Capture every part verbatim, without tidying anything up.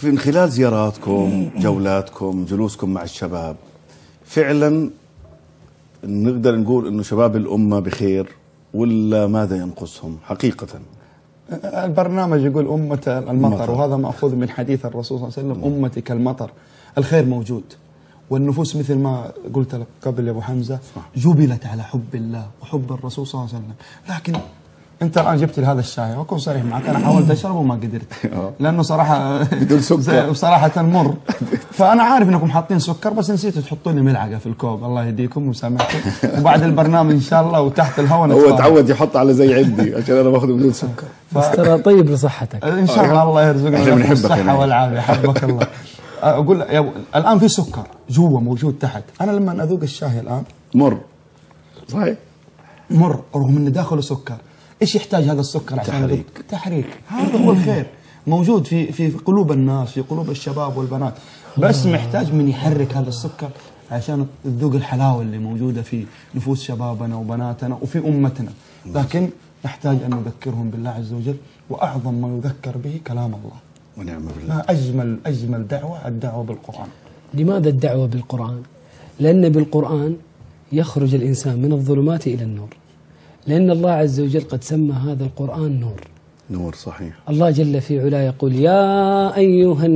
من خلال زياراتكم، جولاتكم، جلوسكم مع الشباب، فعلا نقدر نقول انه شباب الامه بخير ولا ماذا ينقصهم حقيقه؟ البرنامج يقول أمة المطر, المطر. وهذا مأخوذ من حديث الرسول صلى الله عليه وسلم: أمتي كالمطر، الخير موجود، والنفوس مثل ما قلت لك قبل يا أبو حمزة جبلت على حب الله وحب الرسول صلى الله عليه وسلم. لكن أنت الآن جبت لي هذا الشاي، وأكون صريح معك، أنا حاولت أشربه وما قدرت لأنه صراحة بدون سكر بصراحة مر. فأنا عارف أنكم حاطين سكر، بس نسيتوا تحطوا لي ملعقة في الكوب، الله يهديكم ويسامحكم. وبعد البرنامج إن شاء الله وتحت الهواء هو تعود يحط على زي عندي عشان أنا باخذه بدون سكر. ف... بس ترى طيب لصحتك إن شاء الله. الله يرزقنا الصحة والعافية، حبك الله. أقول يا الآن في سكر جوا موجود تحت، أنا لما أذوق الشاي الآن مر صحيح، مر رغم أن داخله سكر. إيش يحتاج هذا السكر عشان تحريك؟ تحريك. هذا هو الخير موجود في في قلوب الناس، في قلوب الشباب والبنات، بس محتاج من يحرك هذا السكر عشان تذوق الحلاوة اللي موجودة في نفوس شبابنا وبناتنا وفي أمتنا. لكن نحتاج أن نذكرهم بالله عز وجل، وأعظم ما يذكر به كلام الله ونعم بالله. ما أجمل أجمل دعوة الدعوة بالقرآن. لماذا الدعوة بالقرآن؟ لأن بالقرآن يخرج الإنسان من الظلمات إلى النور، لأن الله عز وجل قد سمى هذا القرآن نور. نور صحيح. الله جل في علاه يقول: يا أيها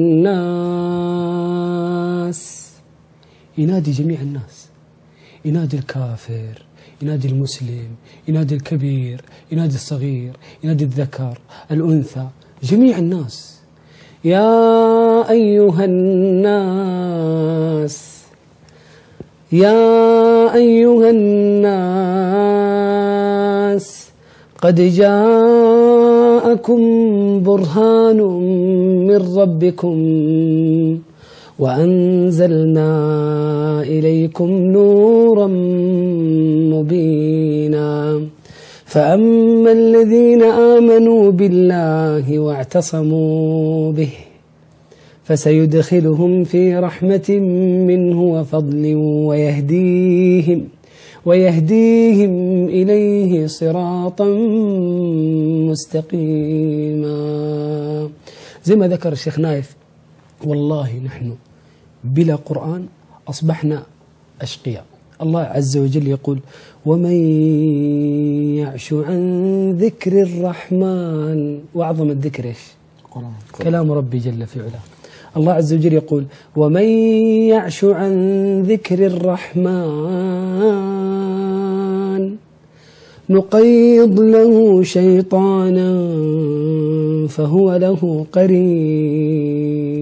الناس، ينادي جميع الناس، ينادي الكافر، ينادي المسلم، ينادي الكبير، ينادي الصغير، ينادي الذكر، الأنثى، جميع الناس. يا أيها الناس، يا أيها الناس، قد جاءكم برهان من ربكم وأنزلنا إليكم نورا مبينا. فأما الذين آمنوا بالله واعتصموا به فسيدخلهم في رحمة منه وفضل ويهديهم ويهديهم إليه صراطا مستقيما. زي ما ذكر الشيخ نايف، والله نحن بلا قرآن أصبحنا أشقياء. الله عز وجل يقول: ومن يعش عن ذكر الرحمن، وأعظم الذكر إيش؟ قرآن. كلام ربي جل في علاه. الله عز وجل يقول: ومن يعش عن ذكر الرحمن نقيض له شيطانا فهو له قرين.